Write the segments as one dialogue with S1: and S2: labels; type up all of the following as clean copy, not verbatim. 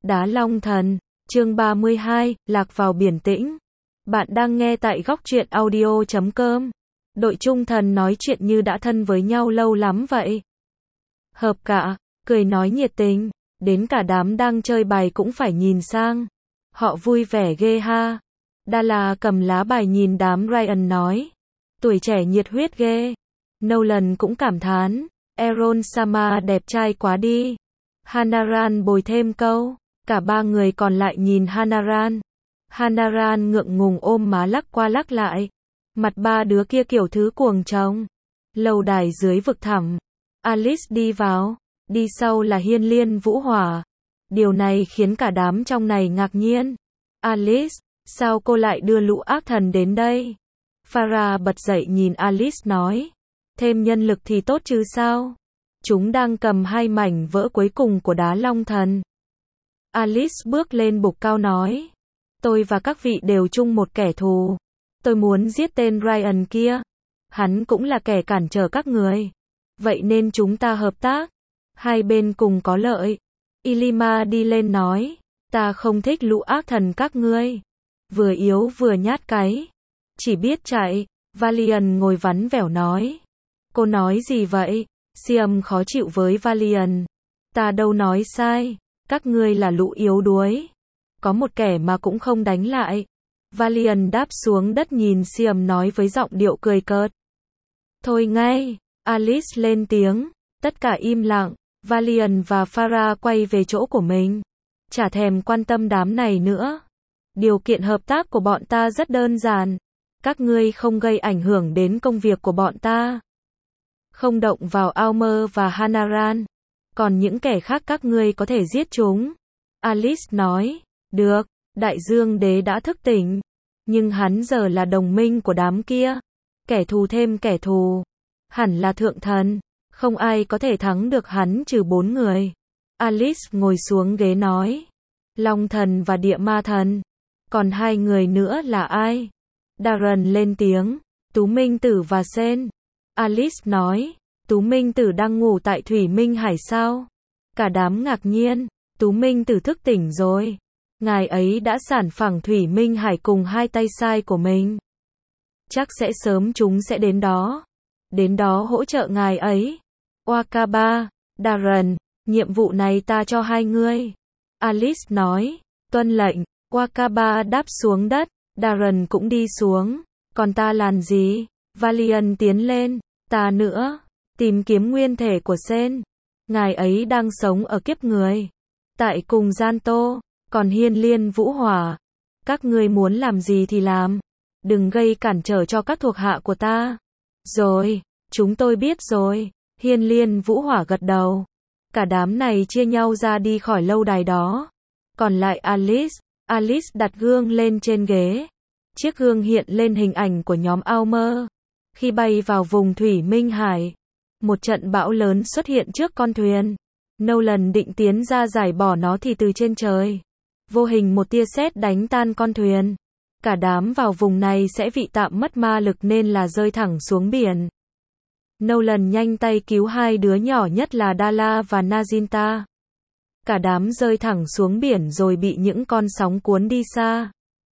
S1: Đá Long Thần, chương 32, lạc vào biển tĩnh. Bạn đang nghe tại góc truyện audio.com. Đội Trung Thần nói chuyện như đã thân với nhau lâu lắm vậy. Hợp cả, cười nói nhiệt tình, đến cả đám đang chơi bài cũng phải nhìn sang. Họ vui vẻ ghê ha. Dalla cầm lá bài nhìn đám Ryan nói. Tuổi trẻ nhiệt huyết ghê. Nolan cũng cảm thán. Aaron Sama đẹp trai quá đi. Hanaran bồi thêm câu. Cả ba người còn lại nhìn Hanaran. Hanaran ngượng ngùng ôm má lắc qua lắc lại. Mặt ba đứa kia kiểu thứ cuồng trống. Lâu đài dưới vực thẳm. Alice đi vào. Đi sau là Hiên Liên Vũ Hỏa. Điều này khiến cả đám trong này ngạc nhiên. Alice, sao cô lại đưa lũ ác thần đến đây? Farah bật dậy nhìn Alice nói. Thêm nhân lực thì tốt chứ sao? Chúng đang cầm hai mảnh vỡ cuối cùng của đá Long Thần. Alice bước lên bục cao nói. Tôi và các vị đều chung một kẻ thù. Tôi muốn giết tên Ryan kia. Hắn cũng là kẻ cản trở các người. Vậy nên chúng ta hợp tác. Hai bên cùng có lợi. Ilima đi lên nói. Ta không thích lũ ác thần các ngươi. Vừa yếu vừa nhát cái. Chỉ biết chạy. Valiant ngồi vắn vẻo nói. Cô nói gì vậy? Siam khó chịu với Valiant. Ta đâu nói sai. Các ngươi là lũ yếu đuối. Có một kẻ mà cũng không đánh lại. Valiant đáp xuống đất nhìn Siam nói với giọng điệu cười cợt. Thôi ngay. Alice lên tiếng. Tất cả im lặng. Valiant và Farah quay về chỗ của mình. Chả thèm quan tâm đám này nữa. Điều kiện hợp tác của bọn ta rất đơn giản. Các ngươi không gây ảnh hưởng đến công việc của bọn ta. Không động vào Almer và Hanaran. Còn những kẻ khác các ngươi có thể giết chúng. Alice nói. Được, Đại Dương Đế đã thức tỉnh. Nhưng hắn giờ là đồng minh của đám kia. Kẻ thù thêm kẻ thù. Hẳn là thượng thần. Không ai có thể thắng được hắn trừ 4 người. Alice ngồi xuống ghế nói. Long thần và địa ma thần. Còn 2 người nữa là ai? Darren lên tiếng. Tú Minh Tử và Sen. Alice nói. Tú Minh Tử đang ngủ tại Thủy Minh Hải sao? Cả đám ngạc nhiên. Tú Minh Tử thức tỉnh rồi. Ngài ấy đã sản phẳng Thủy Minh Hải cùng 2 tay sai của mình. Chắc sẽ sớm chúng sẽ đến đó. Đến đó hỗ trợ ngài ấy. Wakaba, Darren, nhiệm vụ này ta cho 2 ngươi. Alice nói. Tuân lệnh. Wakaba đáp xuống đất. Darren cũng đi xuống. Còn ta làm gì? Valiant tiến lên. Ta nữa. Tìm kiếm nguyên thể của Sen. Ngài ấy đang sống ở kiếp người. Tại cùng Gian Tô. Còn Hiên Liên Vũ Hỏa. Các ngươi muốn làm gì thì làm. Đừng gây cản trở cho các thuộc hạ của ta. Rồi, chúng tôi biết rồi. Hiên Liên Vũ Hỏa gật đầu. Cả đám này chia nhau ra đi khỏi lâu đài đó. Còn lại Alice. Alice đặt gương lên trên ghế. Chiếc gương hiện lên hình ảnh của nhóm Almer. Khi bay vào vùng Thủy Minh Hải. Một trận bão lớn xuất hiện trước con thuyền. Nolan định tiến ra giải bỏ nó thì từ trên trời. Vô hình một tia sét đánh tan con thuyền. Cả đám vào vùng này sẽ bị tạm mất ma lực nên là rơi thẳng xuống biển. Nolan nhanh tay cứu 2 đứa nhỏ nhất là Dalla và Nazinta. Cả đám rơi thẳng xuống biển rồi bị những con sóng cuốn đi xa.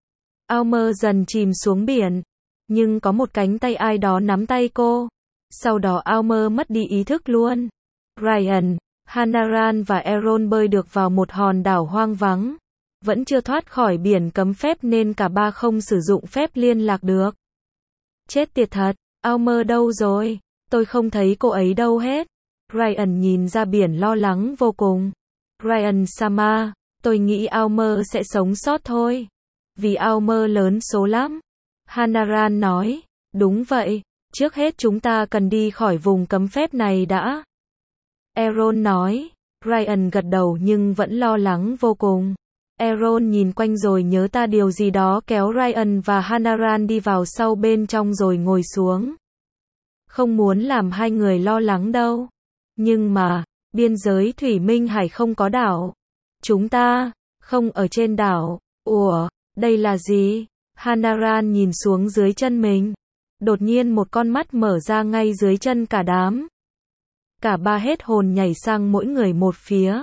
S1: Almer dần chìm xuống biển. Nhưng có một cánh tay ai đó nắm tay cô. Sau đó Almer mất đi ý thức luôn. Ryan, Hanaran và Aaron bơi được vào một hòn đảo hoang vắng. Vẫn chưa thoát khỏi biển cấm phép nên cả ba không sử dụng phép liên lạc được. Chết tiệt thật, Almer đâu rồi? Tôi không thấy cô ấy đâu hết. Ryan nhìn ra biển lo lắng vô cùng. Ryan Sama, tôi nghĩ Almer sẽ sống sót thôi. Vì Almer lớn số lắm. Hanaran nói, đúng vậy, trước hết chúng ta cần đi khỏi vùng cấm phép này đã. Aaron nói, Ryan gật đầu nhưng vẫn lo lắng vô cùng. Aaron nhìn quanh rồi nhớ ta điều gì đó kéo Ryan và Hanaran đi vào sau bên trong rồi ngồi xuống. Không muốn làm 2 người lo lắng đâu. Nhưng mà, biên giới Thủy Minh Hải không có đảo. Chúng ta, không ở trên đảo. Ủa, đây là gì? Hanaran nhìn xuống dưới chân mình. Đột nhiên một con mắt mở ra ngay dưới chân cả đám. Cả ba hết hồn nhảy sang mỗi người một phía.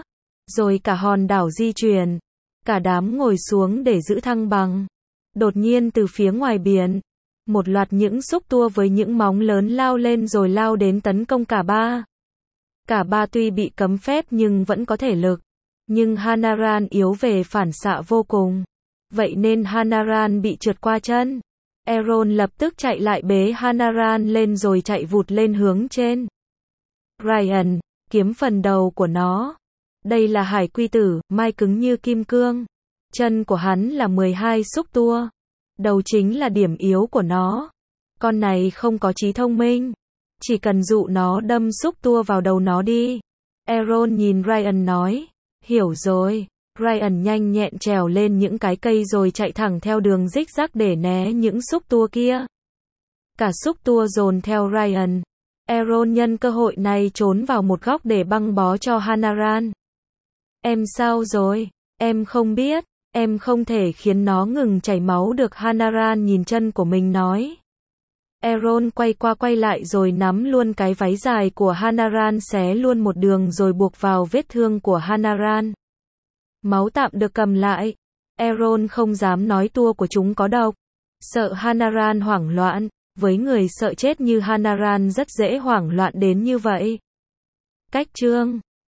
S1: Rồi cả hòn đảo di chuyển. Cả đám ngồi xuống để giữ thăng bằng. Đột nhiên từ phía ngoài biển, một loạt những xúc tua với những móng lớn lao lên rồi lao đến tấn công cả ba. Cả ba tuy bị cấm phép nhưng vẫn có thể lực. Nhưng Hanaran yếu về phản xạ vô cùng. Vậy nên Hanaran bị trượt qua chân. Aaron lập tức chạy lại bế Hanaran lên rồi chạy vụt lên hướng trên. Ryan, kiếm phần đầu của nó. Đây là hải quy tử, mai cứng như kim cương. Chân của hắn là 12 xúc tua. Đầu chính là điểm yếu của nó. Con này không có trí thông minh. Chỉ cần dụ nó đâm xúc tua vào đầu nó đi. Aaron nhìn Ryan nói. Hiểu rồi. Ryan nhanh nhẹn trèo lên những cái cây rồi chạy thẳng theo đường rích rắc để né những xúc tua kia. Cả xúc tua dồn theo Ryan. Aaron nhân cơ hội này trốn vào một góc để băng bó cho Hanaran. Em sao rồi? Em không biết. Em không thể khiến nó ngừng chảy máu được. Hanaran nhìn chân của mình nói. Aaron quay qua quay lại rồi nắm luôn cái váy dài của Hanaran, xé luôn một đường rồi buộc vào vết thương của Hanaran. Máu tạm được cầm lại. Aaron không dám nói tua của chúng có độc. Sợ Hanaran hoảng loạn. Với người sợ chết như Hanaran rất dễ hoảng loạn đến như vậy. Cách chương